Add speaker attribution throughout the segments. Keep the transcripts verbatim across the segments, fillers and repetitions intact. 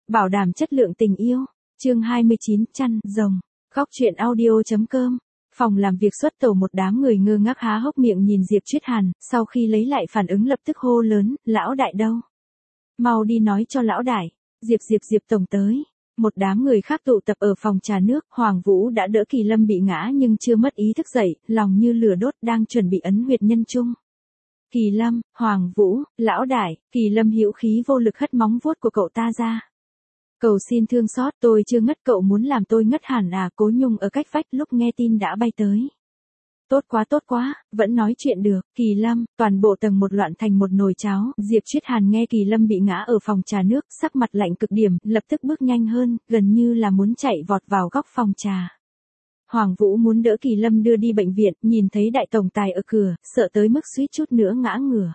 Speaker 1: bảo đảm chất lượng tình yêu. Chương hai mươi chín, chăn, rồng. Góc truyện audio.com. Phòng làm việc xuất tẩu một đám người ngơ ngác há hốc miệng nhìn Diệp Chuyết Hàn, sau khi lấy lại phản ứng lập tức hô lớn, lão đại đâu? Mau đi nói cho lão đại, Diệp Diệp Diệp tổng tới. Một đám người khác tụ tập ở phòng trà nước, Hoàng Vũ đã đỡ Kỳ Lâm bị ngã nhưng chưa mất ý thức dậy, lòng như lửa đốt đang chuẩn bị ấn huyệt nhân trung. Kỳ Lâm, Hoàng Vũ, lão đại, Kỳ Lâm hữu khí vô lực hất móng vuốt của cậu ta ra. Cầu xin thương xót, tôi chưa ngất, cậu muốn làm tôi ngất hẳn à? Cố Nhung ở cách vách lúc nghe tin đã bay tới. Tốt quá tốt quá, vẫn nói chuyện được. Kỳ Lâm, toàn bộ tầng một loạn thành một nồi cháo. Diệp Chuyết Hàn nghe Kỳ Lâm bị ngã ở phòng trà nước, sắc mặt lạnh cực điểm, lập tức bước nhanh hơn, gần như là muốn chạy vọt vào góc phòng trà. Hoàng Vũ muốn đỡ Kỳ Lâm đưa đi bệnh viện, nhìn thấy đại tổng tài ở cửa, sợ tới mức suýt chút nữa ngã ngửa.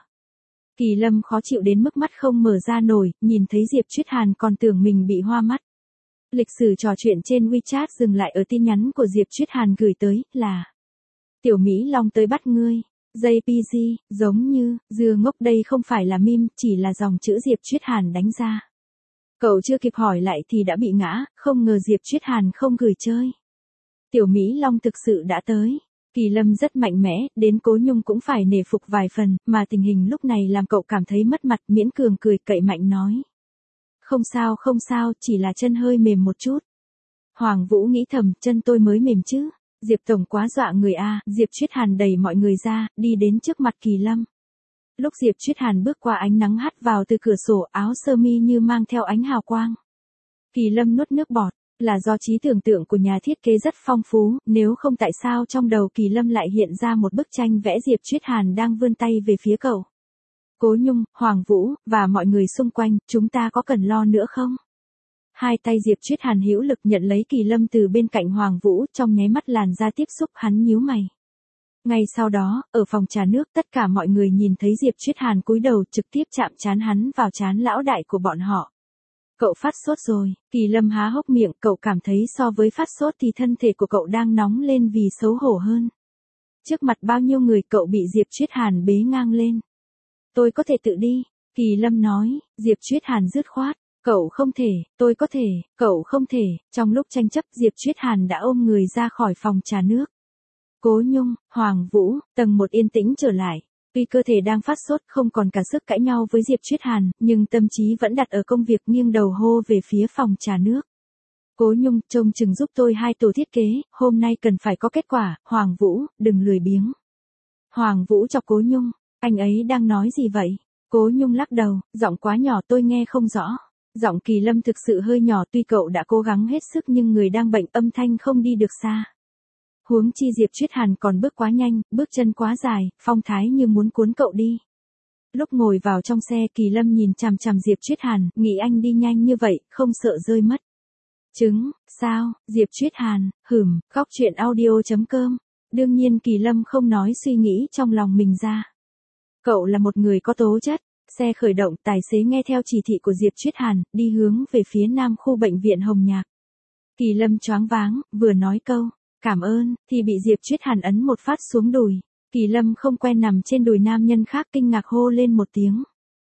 Speaker 1: Kỳ Lâm khó chịu đến mức mắt không mở ra nổi, nhìn thấy Diệp Chuyết Hàn còn tưởng mình bị hoa mắt. Lịch sử trò chuyện trên WeChat dừng lại ở tin nhắn của Diệp Chuyết Hàn gửi tới, là Tiểu Mỹ Long tới bắt ngươi. jê pê giê, giống như, dưa ngốc đây không phải là meme, chỉ là dòng chữ Diệp Chuyết Hàn đánh ra. Cậu chưa kịp hỏi lại thì đã bị ngã, không ngờ Diệp Chuyết Hàn không gửi chơi. Tiểu Mỹ Long thực sự đã tới. Kỳ Lâm rất mạnh mẽ, đến Cố Nhung cũng phải nể phục vài phần, mà tình hình lúc này làm cậu cảm thấy mất mặt, miễn cường cười cậy mạnh nói. Không sao không sao, chỉ là chân hơi mềm một chút. Hoàng Vũ nghĩ thầm, chân tôi mới mềm chứ. Diệp tổng quá dọa người a. Diệp Chuyết Hàn đẩy mọi người ra, đi đến trước mặt Kỳ Lâm. Lúc Diệp Chuyết Hàn bước qua ánh nắng hắt vào từ cửa sổ, áo sơ mi như mang theo ánh hào quang. Kỳ Lâm nuốt nước bọt. Là do trí tưởng tượng của nhà thiết kế rất phong phú, nếu không tại sao trong đầu Kỳ Lâm lại hiện ra một bức tranh vẽ Diệp Chuyết Hàn đang vươn tay về phía cậu. Cố Nhung, Hoàng Vũ, và mọi người xung quanh, chúng ta có cần lo nữa không? Hai tay Diệp Chuyết Hàn hữu lực nhận lấy Kỳ Lâm từ bên cạnh Hoàng Vũ, trong nháy mắt làn da tiếp xúc hắn nhíu mày. Ngay sau đó, ở phòng trà nước tất cả mọi người nhìn thấy Diệp Chuyết Hàn cúi đầu trực tiếp chạm trán hắn vào trán lão đại của bọn họ. Cậu phát sốt rồi. Kỳ Lâm há hốc miệng, cậu cảm thấy so với phát sốt thì thân thể của cậu đang nóng lên vì xấu hổ hơn. Trước mặt bao nhiêu người cậu bị Diệp Chuyết Hàn bế ngang lên. Tôi có thể tự đi. Kỳ Lâm nói. Diệp Chuyết Hàn dứt khoát. Cậu không thể, tôi có thể, cậu không thể. Trong lúc tranh chấp Diệp Chuyết Hàn đã ôm người ra khỏi phòng trà nước. Cố Nhung, Hoàng Vũ, tầng một yên tĩnh trở lại. Tuy cơ thể đang phát sốt không còn cả sức cãi nhau với Diệp Chuyết Hàn, nhưng tâm trí vẫn đặt ở công việc, nghiêng đầu hô về phía phòng trà nước. Cố Nhung, trông chừng giúp tôi hai tổ thiết kế, hôm nay cần phải có kết quả. Hoàng Vũ, đừng lười biếng. Hoàng Vũ chọc Cố Nhung, anh ấy đang nói gì vậy? Cố Nhung lắc đầu, giọng quá nhỏ tôi nghe không rõ. Giọng Kỳ Lâm thực sự hơi nhỏ, tuy cậu đã cố gắng hết sức nhưng người đang bệnh âm thanh không đi được xa. Huống chi Diệp Chuyết Hàn còn bước quá nhanh, bước chân quá dài, phong thái như muốn cuốn cậu đi. Lúc ngồi vào trong xe Kỳ Lâm nhìn chằm chằm Diệp Chuyết Hàn, nghĩ anh đi nhanh như vậy, không sợ rơi mất. Chứng, sao, Diệp Chuyết Hàn, hửm, góc truyện audio.com. Đương nhiên Kỳ Lâm không nói suy nghĩ trong lòng mình ra. Cậu là một người có tố chất. Xe khởi động, tài xế nghe theo chỉ thị của Diệp Chuyết Hàn, đi hướng về phía nam khu bệnh viện Hồng Nhạc. Kỳ Lâm choáng váng, vừa nói câu cảm ơn, thì bị Diệp Chuyết Hàn ấn một phát xuống đùi. Kỳ Lâm không quen nằm trên đùi nam nhân khác, kinh ngạc hô lên một tiếng.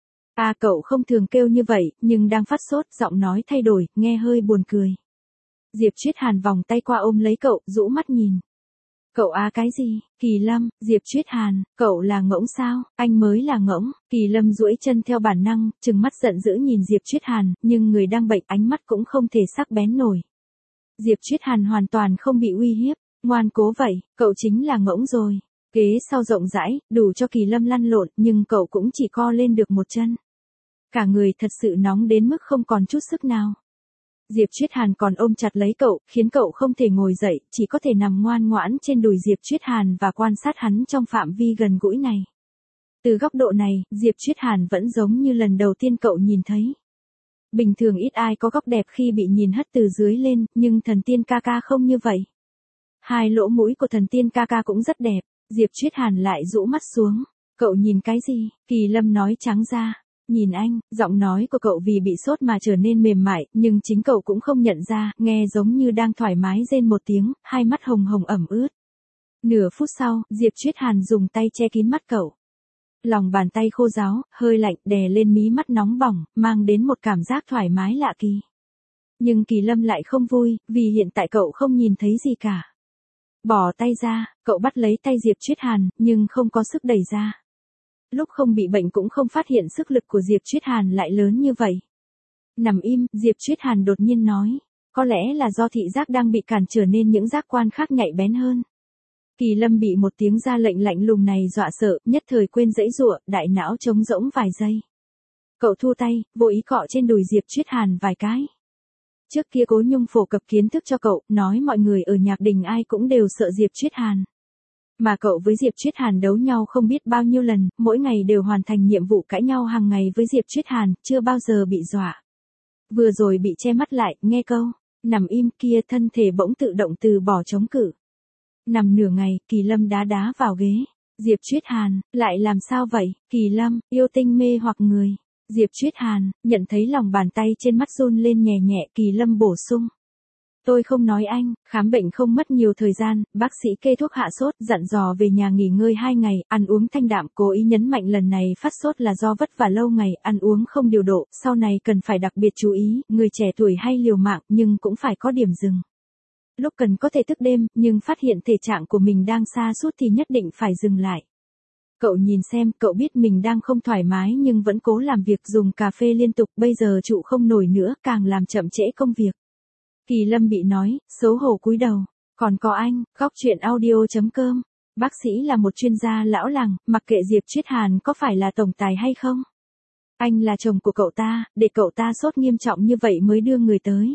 Speaker 1: À cậu không thường kêu như vậy, nhưng đang phát sốt, giọng nói thay đổi, nghe hơi buồn cười. Diệp Chuyết Hàn vòng tay qua ôm lấy cậu, rũ mắt nhìn. Cậu à cái gì? Kỳ Lâm, Diệp Chuyết Hàn, cậu là ngỗng sao? Anh mới là ngỗng. Kỳ Lâm duỗi chân theo bản năng, trừng mắt giận dữ nhìn Diệp Chuyết Hàn, nhưng người đang bệnh ánh mắt cũng không thể sắc bén nổi. Diệp Chuyết Hàn hoàn toàn không bị uy hiếp, ngoan cố vậy, cậu chính là ngỗng rồi. Ghế sau rộng rãi, đủ cho Kỳ Lâm lăn lộn, nhưng cậu cũng chỉ co lên được một chân. Cả người thật sự nóng đến mức không còn chút sức nào. Diệp Chuyết Hàn còn ôm chặt lấy cậu, khiến cậu không thể ngồi dậy, chỉ có thể nằm ngoan ngoãn trên đùi Diệp Chuyết Hàn và quan sát hắn trong phạm vi gần gũi này. Từ góc độ này, Diệp Chuyết Hàn vẫn giống như lần đầu tiên cậu nhìn thấy. Bình thường ít ai có góc đẹp khi bị nhìn hất từ dưới lên, nhưng thần tiên ca ca không như vậy. Hai lỗ mũi của thần tiên ca ca cũng rất đẹp, Diệp Chuyết Hàn lại rũ mắt xuống. Cậu nhìn cái gì? Kỳ Lâm nói trắng ra. Nhìn anh, giọng nói của cậu vì bị sốt mà trở nên mềm mại, nhưng chính cậu cũng không nhận ra, nghe giống như đang thoải mái rên một tiếng, hai mắt hồng hồng ẩm ướt. Nửa phút sau, Diệp Chuyết Hàn dùng tay che kín mắt cậu. Lòng bàn tay khô ráo, hơi lạnh đè lên mí mắt nóng bỏng, mang đến một cảm giác thoải mái lạ kỳ. Nhưng Kỳ Lâm lại không vui, vì hiện tại cậu không nhìn thấy gì cả. Bỏ tay ra, cậu bắt lấy tay Diệp Chuyết Hàn, nhưng không có sức đẩy ra. Lúc không bị bệnh cũng không phát hiện sức lực của Diệp Chuyết Hàn lại lớn như vậy. Nằm im, Diệp Chuyết Hàn đột nhiên nói. Có lẽ là do thị giác đang bị cản trở nên những giác quan khác nhạy bén hơn. Kỳ Lâm bị một tiếng ra lệnh lạnh lùng này dọa sợ, nhất thời quên giãy giụa, đại não trống rỗng vài giây. Cậu thu tay, vô ý cọ trên đùi Diệp Chuyết Hàn vài cái. Trước kia Cố Nhung phổ cập kiến thức cho cậu, nói mọi người ở Nhạc Đình ai cũng đều sợ Diệp Chuyết Hàn. Mà cậu với Diệp Chuyết Hàn đấu nhau không biết bao nhiêu lần, mỗi ngày đều hoàn thành nhiệm vụ cãi nhau hàng ngày với Diệp Chuyết Hàn, chưa bao giờ bị dọa. Vừa rồi bị che mắt lại, nghe câu, nằm im kia thân thể bỗng tự động từ bỏ chống cự. Nằm nửa ngày, Kỳ Lâm đá đá vào ghế. Diệp Chuyết Hàn, lại làm sao vậy? Kỳ Lâm, yêu tinh mê hoặc người. Diệp Chuyết Hàn, nhận thấy lòng bàn tay trên mắt run lên nhẹ nhẹ, Kỳ Lâm bổ sung. Tôi không nói anh, khám bệnh không mất nhiều thời gian, bác sĩ kê thuốc hạ sốt, dặn dò về nhà nghỉ ngơi hai ngày, ăn uống thanh đạm, cố ý nhấn mạnh lần này phát sốt là do vất vả lâu ngày, ăn uống không điều độ, sau này cần phải đặc biệt chú ý, người trẻ tuổi hay liều mạng, nhưng cũng phải có điểm dừng. Lúc cần có thể thức đêm, nhưng phát hiện thể trạng của mình đang sa sút thì nhất định phải dừng lại. Cậu nhìn xem, cậu biết mình đang không thoải mái nhưng vẫn cố làm việc, dùng cà phê liên tục, bây giờ trụ không nổi nữa, càng làm chậm trễ công việc. Kỳ Lâm bị nói, xấu hổ cúi đầu. Còn có anh, góc chuyện audio chấm com. Bác sĩ là một chuyên gia lão làng, mặc kệ Diệp Chuyết Hàn có phải là tổng tài hay không. Anh là chồng của cậu ta, để cậu ta sốt nghiêm trọng như vậy mới đưa người tới.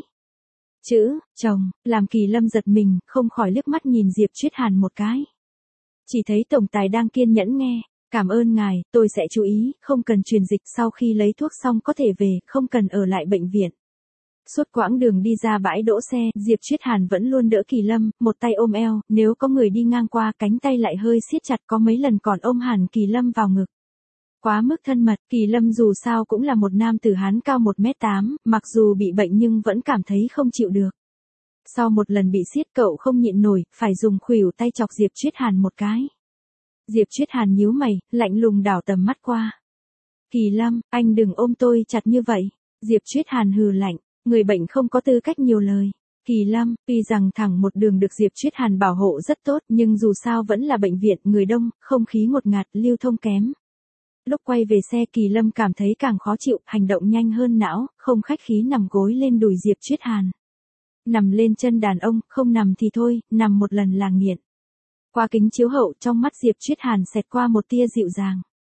Speaker 1: Chữ, chồng, làm Kỳ Lâm giật mình, không khỏi liếc mắt nhìn Diệp Chuyết Hàn một cái. Chỉ thấy tổng tài đang kiên nhẫn nghe, cảm ơn ngài, tôi sẽ chú ý, không cần truyền dịch, sau khi lấy thuốc xong có thể về, không cần ở lại bệnh viện. Suốt quãng đường đi ra bãi đỗ xe, Diệp Chuyết Hàn vẫn luôn đỡ Kỳ Lâm, một tay ôm eo, nếu có người đi ngang qua cánh tay lại hơi siết chặt, có mấy lần còn ôm hẳn Kỳ Lâm vào ngực. Quá mức thân mật, Kỳ Lâm dù sao cũng là một nam tử Hán cao một mét tám, mặc dù bị bệnh nhưng vẫn cảm thấy không chịu được. Sau một lần bị siết cậu không nhịn nổi, phải dùng khuỷu tay chọc Diệp Chuyết Hàn một cái. Diệp Chuyết Hàn nhíu mày, lạnh lùng đảo tầm mắt qua. Kỳ Lâm, anh đừng ôm tôi chặt như vậy. Diệp Chuyết Hàn hừ lạnh, người bệnh không có tư cách nhiều lời. Kỳ Lâm, tuy rằng thẳng một đường được Diệp Chuyết Hàn bảo hộ rất tốt nhưng dù sao vẫn là bệnh viện, người đông, không khí ngột ngạt, lưu thông kém. Lúc quay về xe Kỳ Lâm cảm thấy càng khó chịu, hành động nhanh hơn não, không khách khí nằm gối lên đùi Diệp Chuyết Hàn. Nằm lên chân đàn ông, không nằm thì thôi, nằm một lần là nghiện. Qua kính chiếu hậu, trong mắt Diệp Chuyết Hàn xẹt qua một tia dịu dàng.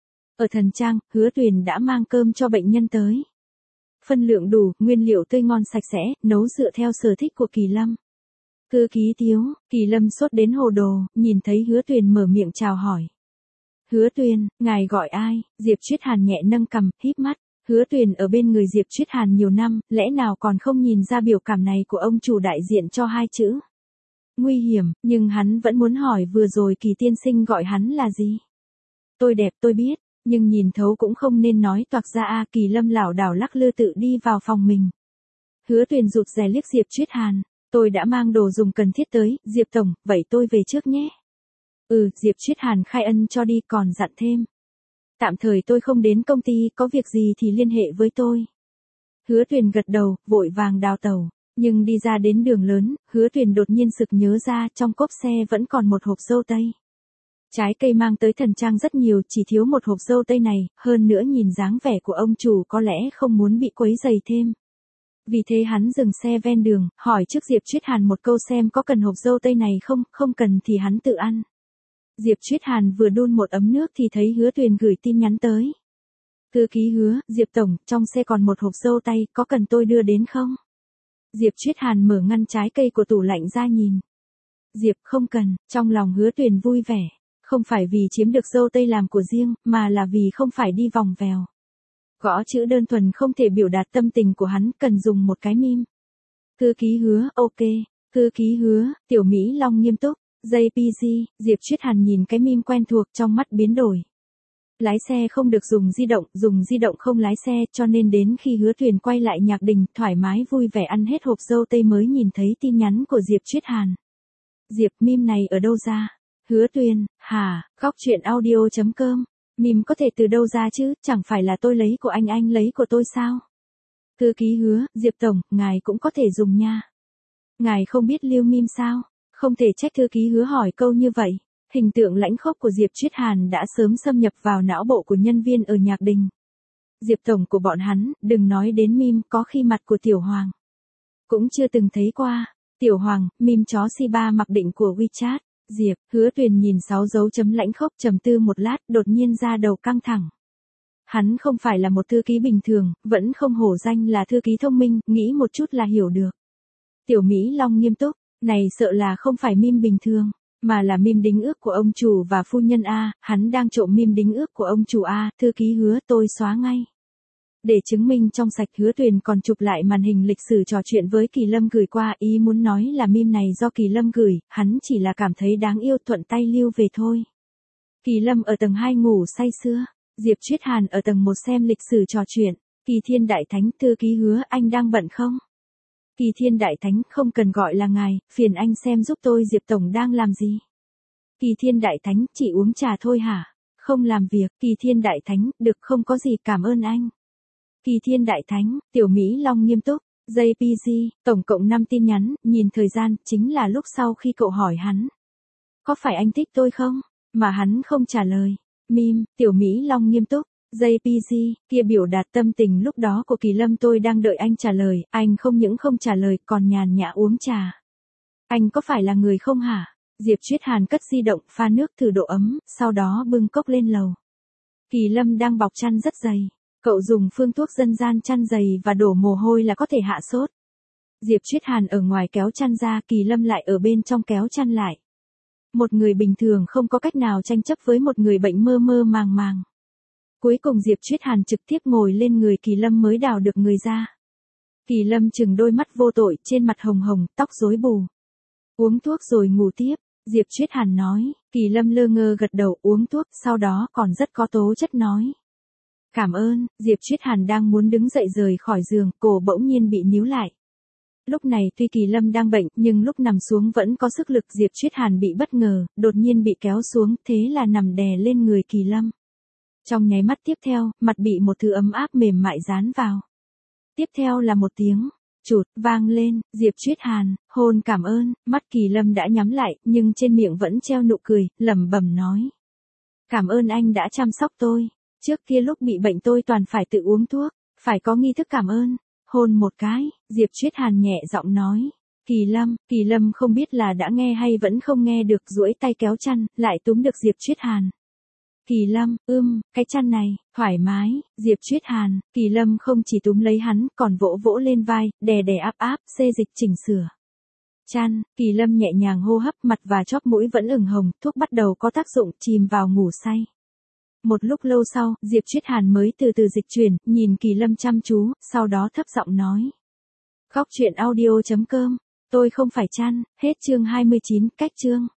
Speaker 1: Ở Thần Trang, Hứa Tuyền đã mang cơm cho bệnh nhân tới. Phân lượng đủ, nguyên liệu tươi ngon sạch sẽ, nấu dựa theo sở thích của Kỳ Lâm. Thư ký Tiếu, Kỳ Lâm sốt đến hồ đồ, nhìn thấy Hứa Tuyền mở miệng chào hỏi. Hứa Tuyền, ngài gọi ai? Diệp Chuyết Hàn nhẹ nâng cằm, híp mắt. Hứa Tuyền ở bên người Diệp Chuyết Hàn nhiều năm, lẽ nào còn không nhìn ra biểu cảm này của ông chủ đại diện cho hai chữ. Nguy hiểm, nhưng hắn vẫn muốn hỏi vừa rồi Kỳ tiên sinh gọi hắn là gì. Tôi đẹp tôi biết, nhưng nhìn thấu cũng không nên nói toạc ra a. Kỳ Lâm lảo đảo lắc lư tự đi vào phòng mình. Hứa Tuyền rụt rè liếc Diệp Chuyết Hàn. Tôi đã mang đồ dùng cần thiết tới, Diệp Tổng, vậy tôi về trước nhé. Ừ, Diệp Chuyết Hàn khai ân cho đi, còn dặn thêm. Tạm thời tôi không đến công ty, có việc gì thì liên hệ với tôi. Hứa Tuyền gật đầu, vội vàng đào tàu. Nhưng đi ra đến đường lớn, Hứa Tuyền đột nhiên sực nhớ ra trong cốp xe vẫn còn một hộp dâu tây. Trái cây mang tới Thần Trang rất nhiều, chỉ thiếu một hộp dâu tây này, hơn nữa nhìn dáng vẻ của ông chủ có lẽ không muốn bị quấy rầy thêm. Vì thế hắn dừng xe ven đường, hỏi trước Diệp Chuyết Hàn một câu xem có cần hộp dâu tây này không, không cần thì hắn tự ăn. Diệp Chuyết Hàn vừa đun một ấm nước thì thấy Hứa Tuyền gửi tin nhắn tới. Thư ký Hứa, Diệp Tổng, trong xe còn một hộp dâu tây, có cần tôi đưa đến không? Diệp Chuyết Hàn mở ngăn trái cây của tủ lạnh ra nhìn. Diệp không cần, trong lòng Hứa Tuyền vui vẻ. Không phải vì chiếm được dâu tây làm của riêng, mà là vì không phải đi vòng vèo. Gõ chữ đơn thuần không thể biểu đạt tâm tình của hắn, cần dùng một cái meme. Thư ký Hứa, ok. Thư ký Hứa, Tiểu Mỹ Long nghiêm túc. jê pê giê, Diệp Chuyết Hàn nhìn cái meme quen thuộc trong mắt biến đổi. Lái xe không được dùng di động, dùng di động không lái xe, cho nên đến khi Hứa Tuyền quay lại Nhạc Đình, thoải mái vui vẻ ăn hết hộp dâu tây mới nhìn thấy tin nhắn của Diệp Chuyết Hàn. Diệp, meme này ở đâu ra? Hứa Tuyền, hả, góc chuyện audio chấm com. Meme có thể từ đâu ra chứ, chẳng phải là tôi lấy của anh anh lấy của tôi sao? Thư ký Hứa, Diệp Tổng, ngài cũng có thể dùng nha. Ngài không biết lưu meme sao? Không thể trách thư ký Hứa hỏi câu như vậy. Hình tượng lãnh khốc của Diệp Chuyết Hàn đã sớm xâm nhập vào não bộ của nhân viên ở nhạc đình. Diệp Tổng của bọn hắn, đừng nói đến meme, có khi mặt của Tiểu Hoàng cũng chưa từng thấy qua. Tiểu Hoàng, meme chó si ba mặc định của WeChat. Diệp, Hứa Tuyền nhìn sáu dấu chấm lãnh khốc trầm tư một lát, đột nhiên ra đầu căng thẳng. Hắn không phải là một thư ký bình thường, vẫn không hổ danh là thư ký thông minh, nghĩ một chút là hiểu được. Tiểu Mỹ Long nghiêm túc, này sợ là không phải meme bình thường, mà là meme đính ước của ông chủ và phu nhân A, hắn đang trộm meme đính ước của ông chủ A, thư ký Hứa, tôi xóa ngay. Để chứng minh trong sạch, Hứa Tuyền còn chụp lại màn hình lịch sử trò chuyện với Kỳ Lâm gửi qua, ý muốn nói là meme này do Kỳ Lâm gửi, hắn chỉ là cảm thấy đáng yêu thuận tay lưu về thôi. Kỳ Lâm ở tầng hai ngủ say sưa, Diệp Chuyết Hàn ở tầng một xem lịch sử trò chuyện. Kỳ Thiên Đại Thánh, thư ký Hứa, anh đang bận không? Kỳ Thiên Đại Thánh, không cần gọi là ngài, phiền anh xem giúp tôi Diệp Tổng đang làm gì. Kỳ Thiên Đại Thánh, chỉ uống trà thôi hả? Không làm việc. Kỳ Thiên Đại Thánh, được không có gì, cảm ơn anh. Kỳ Thiên Đại Thánh, Tiểu Mỹ Long nghiêm túc, gi pê giê, tổng cộng năm tin nhắn, nhìn thời gian, chính là lúc sau khi cậu hỏi hắn. Có phải anh thích tôi không? Mà hắn không trả lời. Meme, Tiểu Mỹ Long nghiêm túc, gi pê giê, kia biểu đạt tâm tình lúc đó của Kỳ Lâm, tôi đang đợi anh trả lời, anh không những không trả lời, còn nhàn nhã uống trà. Anh có phải là người không hả? Diệp Chuyết Hàn cất di động, pha nước thử độ ấm, sau đó bưng cốc lên lầu. Kỳ Lâm đang bọc chăn rất dày. Cậu dùng phương thuốc dân gian chăn dày và đổ mồ hôi là có thể hạ sốt. Diệp Chuyết Hàn ở ngoài kéo chăn ra, Kỳ Lâm lại ở bên trong kéo chăn lại. Một người bình thường không có cách nào tranh chấp với một người bệnh mơ mơ màng màng. Cuối cùng Diệp Chuyết Hàn trực tiếp ngồi lên người Kỳ Lâm mới đào được người ra. Kỳ Lâm chừng đôi mắt vô tội, trên mặt hồng hồng, tóc rối bù. Uống thuốc rồi ngủ tiếp, Diệp Chuyết Hàn nói. Kỳ Lâm lơ ngơ gật đầu, uống thuốc, sau đó còn rất có tố chất nói. Cảm ơn. Diệp Chuyết Hàn đang muốn đứng dậy rời khỏi giường, cổ bỗng nhiên bị níu lại. Lúc này tuy Kỳ Lâm đang bệnh, nhưng lúc nằm xuống vẫn có sức lực. Diệp Chuyết Hàn bị bất ngờ, đột nhiên bị kéo xuống, thế là nằm đè lên người Kỳ Lâm. Trong nháy mắt tiếp theo, mặt bị một thứ ấm áp mềm mại dán vào. Tiếp theo là một tiếng chụt vang lên. Diệp Chuyết Hàn hôn cảm ơn. Mắt Kỳ Lâm đã nhắm lại, nhưng trên miệng vẫn treo nụ cười, lẩm bẩm nói. Cảm ơn anh đã chăm sóc tôi. Trước kia lúc bị bệnh tôi toàn phải tự uống thuốc, phải có nghi thức cảm ơn. Hôn một cái, Diệp Chuyết Hàn nhẹ giọng nói. Kỳ Lâm, Kỳ Lâm không biết là đã nghe hay vẫn không nghe được, duỗi tay kéo chăn, lại túm được Diệp Chuyết Hàn. Kỳ Lâm, ưm, cái chăn này, thoải mái. Diệp Chuyết Hàn, Kỳ Lâm không chỉ túm lấy hắn, còn vỗ vỗ lên vai, đè đè áp áp, xê dịch chỉnh sửa. Chăn, Kỳ Lâm nhẹ nhàng hô hấp, mặt và chóp mũi vẫn ửng hồng, thuốc bắt đầu có tác dụng, chìm vào ngủ say. Một lúc lâu sau, Diệp Chuyết Hàn mới từ từ dịch chuyển, nhìn Kỳ Lâm chăm chú, sau đó thấp giọng nói. Góc truyện audio chấm com, tôi không phải chăn, hết chương hai mươi chín, cách chương.